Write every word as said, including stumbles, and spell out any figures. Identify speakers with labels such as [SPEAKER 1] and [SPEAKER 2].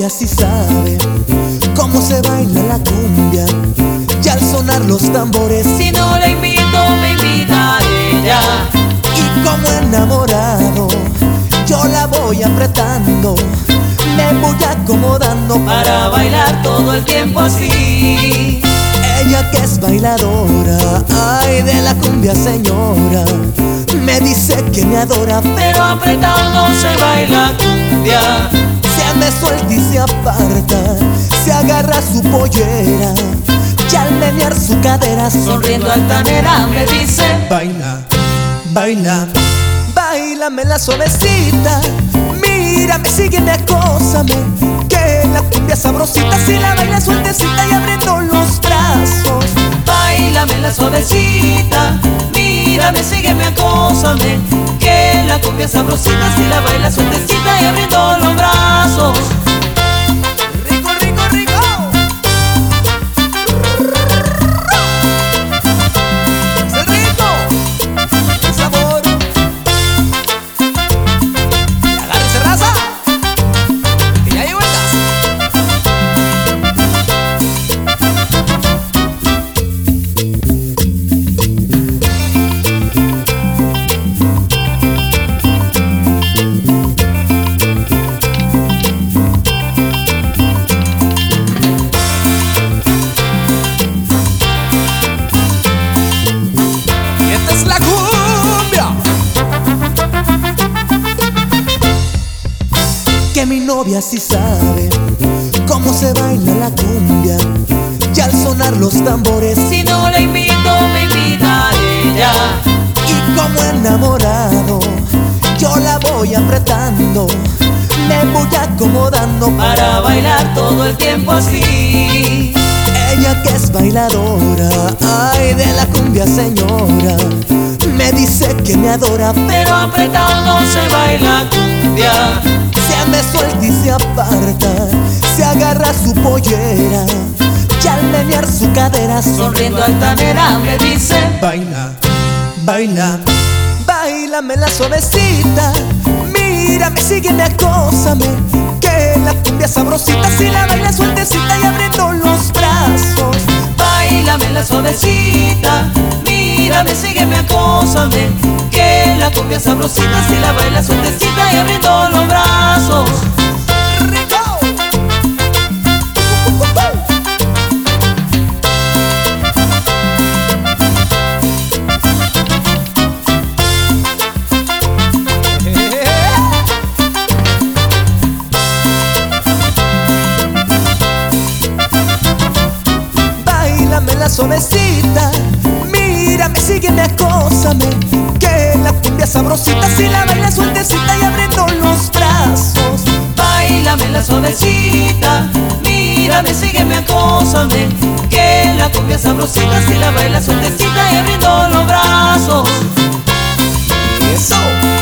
[SPEAKER 1] novia sí sabe cómo se baila la cumbia, y al sonar los tambores,
[SPEAKER 2] si no la invito me invita ella.
[SPEAKER 1] y como enamorado yo la voy apretando, me voy acomodando
[SPEAKER 2] para bailar todo el tiempo así.
[SPEAKER 1] Ella que es bailadora, ay, de la cumbia señora, me dice que me adora,
[SPEAKER 2] pero apretado no se baila cumbia.
[SPEAKER 1] Se me suelta y se aparta, se agarra su pollera, y al menear su cadera,
[SPEAKER 2] sonriendo altanera me dice:
[SPEAKER 1] baila, baila, bailame la suavecita, mírame, sígueme, acósame, que la cumbia sabrosita, si la baila sueltecita y abriendo los brazos.
[SPEAKER 2] Báilame la suavecita, mírame, sígueme, acósame, que la cumbia sabrosita, si la baila sueltecita y abriendo los brazos.
[SPEAKER 1] Rico, rico, rico. Es el ritmo, el sabor. Y agárrense, raza, que ya llegó el gas. Que mi novia sí sabe cómo se baila la cumbia, y al sonar los tambores,
[SPEAKER 2] si no la invito me invita ella.
[SPEAKER 1] y como enamorado yo la voy apretando, me voy acomodando
[SPEAKER 2] para bailar todo el tiempo así.
[SPEAKER 1] Ella que es bailadora, ay, de la cumbia señora, me dice que me adora,
[SPEAKER 2] pero apretado no se baila cumbia.
[SPEAKER 1] Se me suelta y se aparta, se agarra su pollera, y al menear su cadera,
[SPEAKER 2] sonriendo altanera me dice:
[SPEAKER 1] baila, baila, bailame la suavecita, mírame, sígueme, acósame, que la cumbia sabrosita, si la baila sueltecita y abriendo los brazos.
[SPEAKER 2] Báilame la suavecita, mírame, sígueme, acósame, que la cumbia sabrosita, si la baila sueltecita y abriendo los brazos.
[SPEAKER 1] ¡Rico! Báilame la suavecita, mírame, sígueme, acósame, que la cumbia sabrosita, si la baila sueltecita y abriendo los brazos.
[SPEAKER 2] Báilame la suavecita, mírame, sígueme, acósame, que la cumbia sabrosita, si la baila sueltecita y abriendo los brazos.
[SPEAKER 1] Eso.